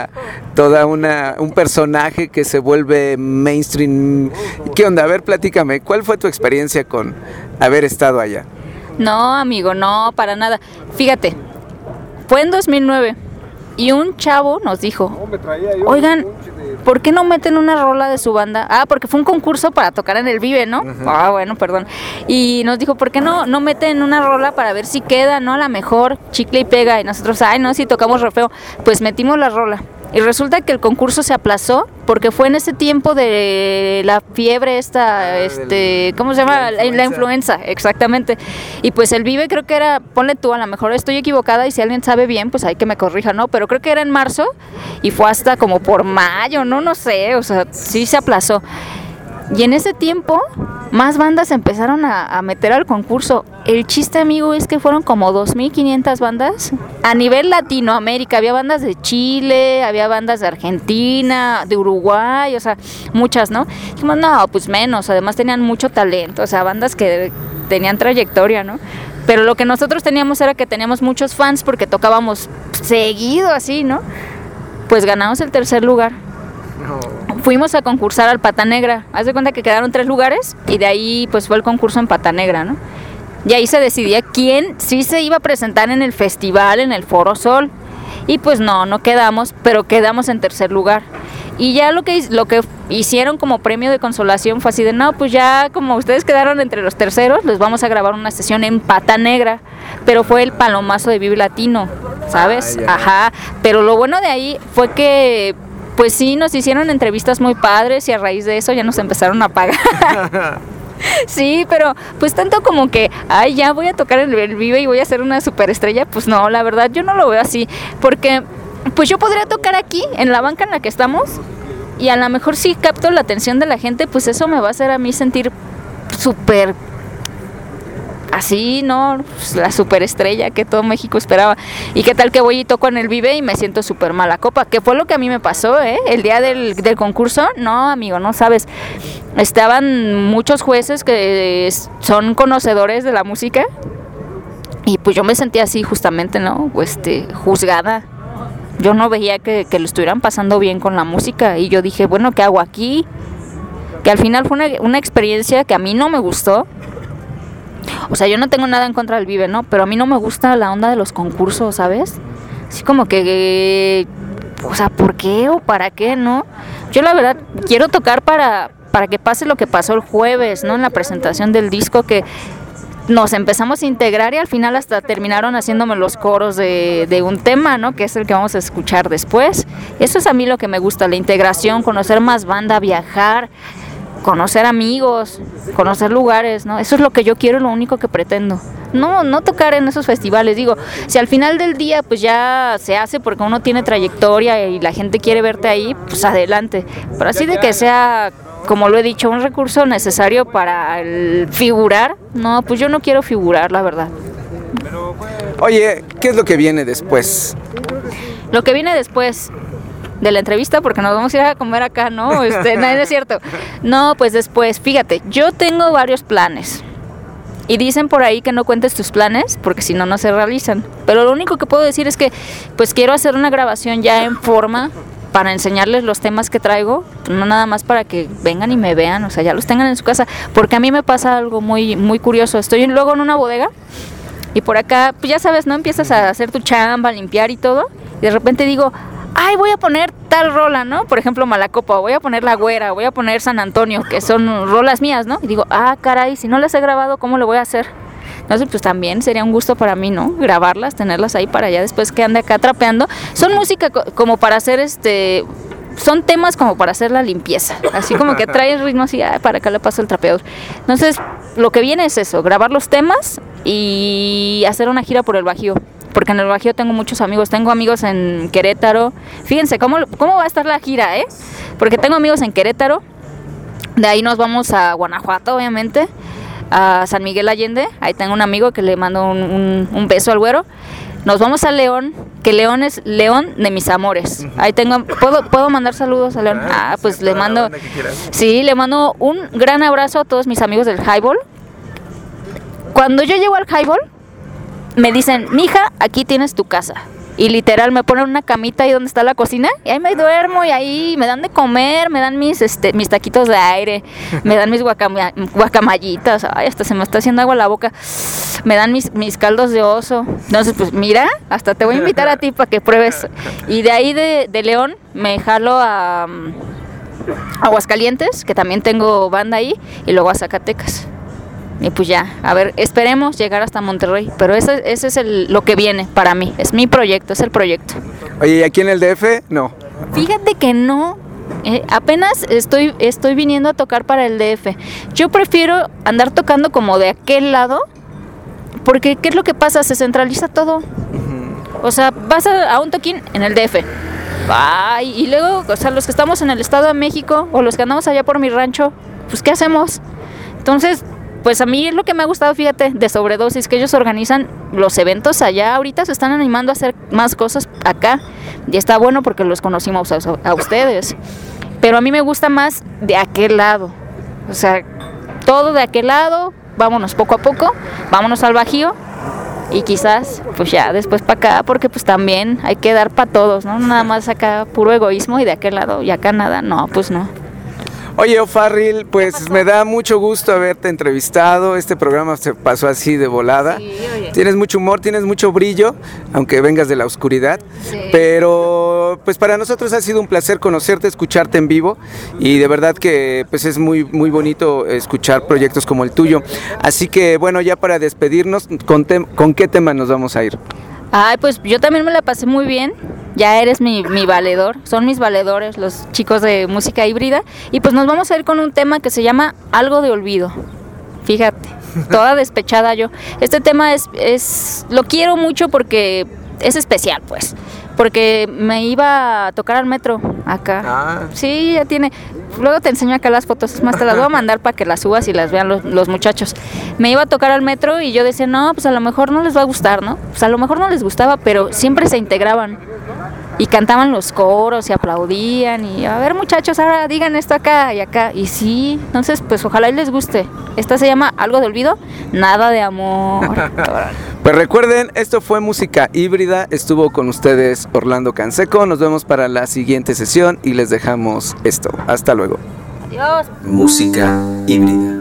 personaje que se vuelve mainstream. ¿Qué onda? A ver, platícame, ¿cuál fue tu experiencia con haber estado allá? No, amigo, no, para nada. Fíjate, fue en 2009 y un chavo nos dijo, oigan, ¿por qué no meten una rola de su banda? Ah, porque fue un concurso para tocar en el Vive, ¿no? Uh-huh. Ah, bueno, perdón. Y nos dijo, ¿por qué no meten una rola para ver si queda, ¿no? A la mejor, chicle y pega. Y nosotros, ay, no, si tocamos re feo. Pues metimos la rola. Y resulta que el concurso se aplazó porque fue en ese tiempo de la fiebre esta, ¿cómo se llama? La influenza, exactamente. Y pues el Vive creo que era, ponle tú, a lo mejor estoy equivocada y si alguien sabe bien, pues hay que me corrija, ¿no? Pero creo que era en marzo y fue hasta como por mayo, no sé, o sea, sí se aplazó. Y en ese tiempo, más bandas empezaron a meter al concurso. El chiste, amigo, es que fueron como 2,500 bandas a nivel Latinoamérica. Había bandas de Chile, había bandas de Argentina, de Uruguay, o sea, muchas, ¿no? Dijimos, no, pues menos, además tenían mucho talento, o sea, bandas que tenían trayectoria, ¿no? Pero lo que nosotros teníamos era que teníamos muchos fans porque tocábamos seguido así, ¿no? Pues ganamos el 3er lugar. Fuimos a concursar al Pata Negra. Haz de cuenta que quedaron 3 lugares y de ahí pues fue el concurso en Pata Negra, ¿no? Y ahí se decidía quién sí se iba a presentar en el festival, en el Foro Sol. Y pues no quedamos, pero quedamos en 3er lugar. Y ya lo que hicieron como premio de consolación fue así de, no, pues ya como ustedes quedaron entre los terceros, les vamos a grabar una sesión en Pata Negra. Pero fue el palomazo de Vive Latino, ¿sabes? Ajá. Pero lo bueno de ahí fue que pues sí, nos hicieron entrevistas muy padres y a raíz de eso ya nos empezaron a pagar. Sí, pero pues tanto como que, ay, ya voy a tocar en el Vive y voy a ser una superestrella, pues no, la verdad yo no lo veo así, porque pues yo podría tocar aquí, en la banca en la que estamos, y a lo mejor si capto la atención de la gente, pues eso me va a hacer a mí sentir súper así, ¿no? Pues la superestrella que todo México esperaba. ¿Y qué tal que voy y toco en el Vive y me siento súper mala copa? Que fue lo que a mí me pasó, ¿eh? El día del concurso, no, amigo, no sabes. Estaban muchos jueces que son conocedores de la música y pues yo me sentía así justamente, ¿no? Juzgada. Yo no veía que lo estuvieran pasando bien con la música y yo dije, bueno, ¿qué hago aquí? Que al final fue una experiencia que a mí no me gustó. O sea, yo no tengo nada en contra del Vive, ¿no? Pero a mí no me gusta la onda de los concursos, ¿sabes? Así como que, o sea, ¿por qué o para qué, no? Yo la verdad quiero tocar para que pase lo que pasó el jueves, ¿no? En la presentación del disco, que nos empezamos a integrar y al final hasta terminaron haciéndome los coros de un tema, ¿no? Que es el que vamos a escuchar después. Eso es a mí lo que me gusta, la integración, conocer más banda, viajar, conocer amigos, conocer lugares, ¿no? Eso es lo que yo quiero, lo único que pretendo. No tocar en esos festivales, digo, si al final del día pues ya se hace porque uno tiene trayectoria y la gente quiere verte ahí, pues adelante. Pero así de que sea, como lo he dicho, un recurso necesario para el figurar, no, pues yo no quiero figurar, la verdad. Oye, ¿qué es lo que viene después? Lo que viene después de la entrevista, porque nos vamos a ir a comer acá, ¿no? No es cierto. No, pues después, fíjate, yo tengo varios planes. Y dicen por ahí que no cuentes tus planes, porque si no, no se realizan. Pero lo único que puedo decir es que, pues quiero hacer una grabación ya en forma para enseñarles los temas que traigo, no nada más para que vengan y me vean, o sea, ya los tengan en su casa, porque a mí me pasa algo muy, muy curioso. Estoy luego en una bodega y por acá, pues ya sabes, ¿no? Empiezas a hacer tu chamba, a limpiar y todo, y de repente digo, ay, voy a poner tal rola, ¿no? Por ejemplo, Malacopa, voy a poner La Güera, voy a poner San Antonio, que son rolas mías, ¿no? Y digo, caray, si no las he grabado, ¿cómo lo voy a hacer? Entonces, pues también sería un gusto para mí, ¿no? Grabarlas, tenerlas ahí para allá después que ande acá trapeando. Son música como para hacer son temas como para hacer la limpieza, así como que trae el ritmo así, para acá le paso el trapeador. Entonces, lo que viene es eso, grabar los temas y hacer una gira por el Bajío, porque en el Bajío tengo muchos amigos, tengo amigos en Querétaro. Fíjense cómo va a estar la gira, porque tengo amigos en Querétaro, de ahí nos vamos a Guanajuato, obviamente, a San Miguel Allende, ahí tengo un amigo que le mando un beso al güero. Nos vamos a León, que León es León de mis amores. Ahí ¿puedo mandar saludos a León? Pues le mando, le mando un gran abrazo a todos mis amigos del Highball. Cuando yo llego al Highball, me dicen, mija, aquí tienes tu casa. Y literal me ponen una camita ahí donde está la cocina y ahí me duermo y ahí me dan de comer, me dan mis taquitos de aire, me dan mis guacamallitas, ay, hasta se me está haciendo agua la boca, me dan mis caldos de oso. Entonces, pues mira, hasta te voy a invitar a ti para que pruebes. Y de ahí de León me jalo a Aguascalientes, que también tengo banda ahí, y luego a Zacatecas. Y pues ya, a ver, esperemos llegar hasta Monterrey, pero ese es lo que viene para mí, es mi proyecto, es el proyecto. Oye, ¿y aquí en el DF? No. Fíjate que no, apenas estoy viniendo a tocar para el DF. Yo prefiero andar tocando como de aquel lado, porque ¿qué es lo que pasa? Se centraliza todo. O sea, vas a un toquín en el DF. Ay, y luego, o sea, los que estamos en el Estado de México o los que andamos allá por mi rancho, pues ¿qué hacemos? Entonces, pues a mí es lo que me ha gustado, fíjate, de Sobredosis, que ellos organizan los eventos allá. Ahorita se están animando a hacer más cosas acá y está bueno porque los conocimos a ustedes. Pero a mí me gusta más de aquel lado, o sea, todo de aquel lado. Vámonos poco a poco, vámonos al Bajío y quizás pues ya después para acá, porque pues también hay que dar para todos, ¿no? Nada más acá puro egoísmo y de aquel lado y acá nada, no, pues no. Oye, O'Farrill, pues me da mucho gusto haberte entrevistado. Este programa se pasó así de volada. Sí, oye. Tienes mucho humor, tienes mucho brillo, aunque vengas de la oscuridad. Sí. Pero pues para nosotros ha sido un placer conocerte, escucharte en vivo, y de verdad que pues es muy, muy bonito escuchar proyectos como el tuyo. Así que bueno, ya para despedirnos, ¿con qué tema nos vamos a ir? Ay, pues yo también me la pasé muy bien. Ya eres mi valedor, son mis valedores los chicos de música híbrida. Y pues nos vamos a ir con un tema que se llama Algo de Olvido. Fíjate, toda despechada yo. Este tema lo quiero mucho porque es especial, pues. Porque me iba a tocar al metro acá. Sí, ya tiene. Luego te enseño acá las fotos, es más, te las voy a mandar para que las subas y las vean los muchachos. Me iba a tocar al metro y yo decía, no, pues a lo mejor no les va a gustar, ¿no? Pues a lo mejor no les gustaba, pero siempre se integraban y cantaban los coros y aplaudían y a ver, muchachos, ahora digan esto acá y acá. Y sí, entonces pues ojalá y les guste. Esta se llama Algo de Olvido, Nada de Amor. Pues recuerden, esto fue Música Híbrida, estuvo con ustedes Orlando Canseco. Nos vemos para la siguiente sesión y les dejamos esto. Hasta luego. Adiós. Música Híbrida.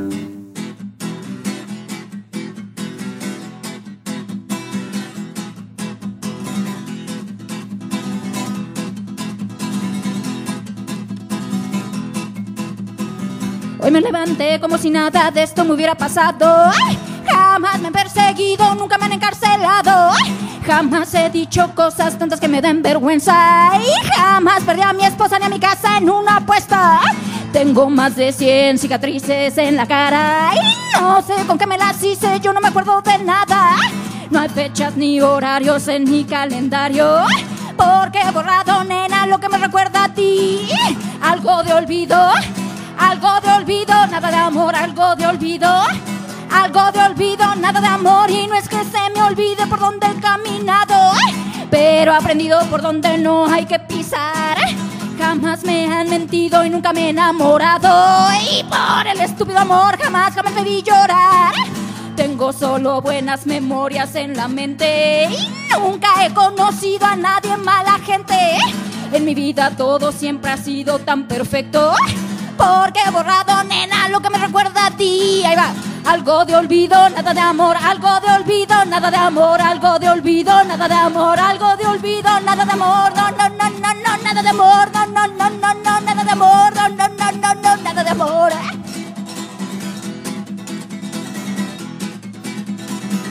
Hoy me levanté como si nada de esto me hubiera pasado. ¡Ay! Jamás me han perseguido, nunca me han encarcelado. ¡Ay! Jamás he dicho cosas tontas que me den vergüenza. Y jamás perdí a mi esposa ni a mi casa en una apuesta. ¡Ay! Tengo más de 100 cicatrices en la cara. Y no sé con qué me las hice, yo no me acuerdo de nada. No hay fechas ni horarios en mi calendario. ¡Ay! Porque he borrado, nena, lo que me recuerda a ti. Algo de olvido. Algo de olvido, nada de amor, algo de olvido. Algo de olvido, nada de amor. Y no es que se me olvide por donde he caminado, pero he aprendido por donde no hay que pisar. Jamás me han mentido y nunca me he enamorado. Y por el estúpido amor jamás me vi llorar. Tengo solo buenas memorias en la mente y nunca he conocido a nadie mala gente. En mi vida todo siempre ha sido tan perfecto, porque he borrado, nena, lo que me recuerda a ti. Ahí va. Algo de olvido, nada de amor. Algo de olvido, nada de amor. Algo de olvido, nada de amor. Algo de olvido, nada de amor. No, no, no, no, no, nada de amor. No, no, no, no, no, nada de amor. No, no, no, no, no, nada de amor.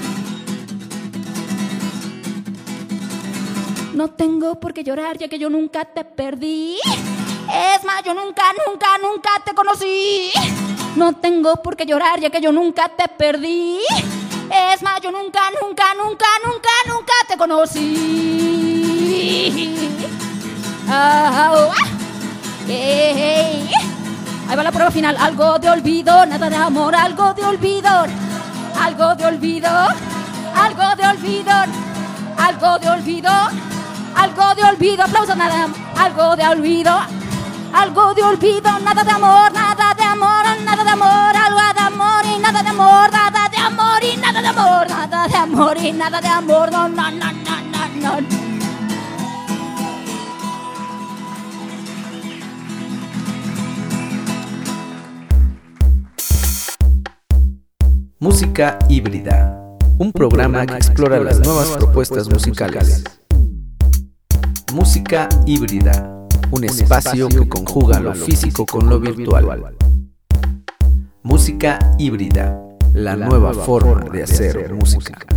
No tengo por qué llorar ya que yo nunca te perdí. Es más, yo nunca te conocí. No tengo por qué llorar ya que yo nunca te perdí. Es más, yo nunca te conocí. Hey. Ahí va la prueba final. Algo de olvido, nada de amor. Algo de olvido, algo de olvido, algo de olvido, algo de olvido, algo de olvido. Aplausos, nada. Algo de olvido, algo de olvido, nada de amor, nada de amor, nada de amor, algo de amor y nada de amor, nada de amor y nada de amor, nada de amor y nada de amor, no. Música híbrida, un programa que explora las nuevas propuestas musicales. Música híbrida, un espacio que conjuga lo físico con lo virtual. Música híbrida, la nueva forma de hacer música.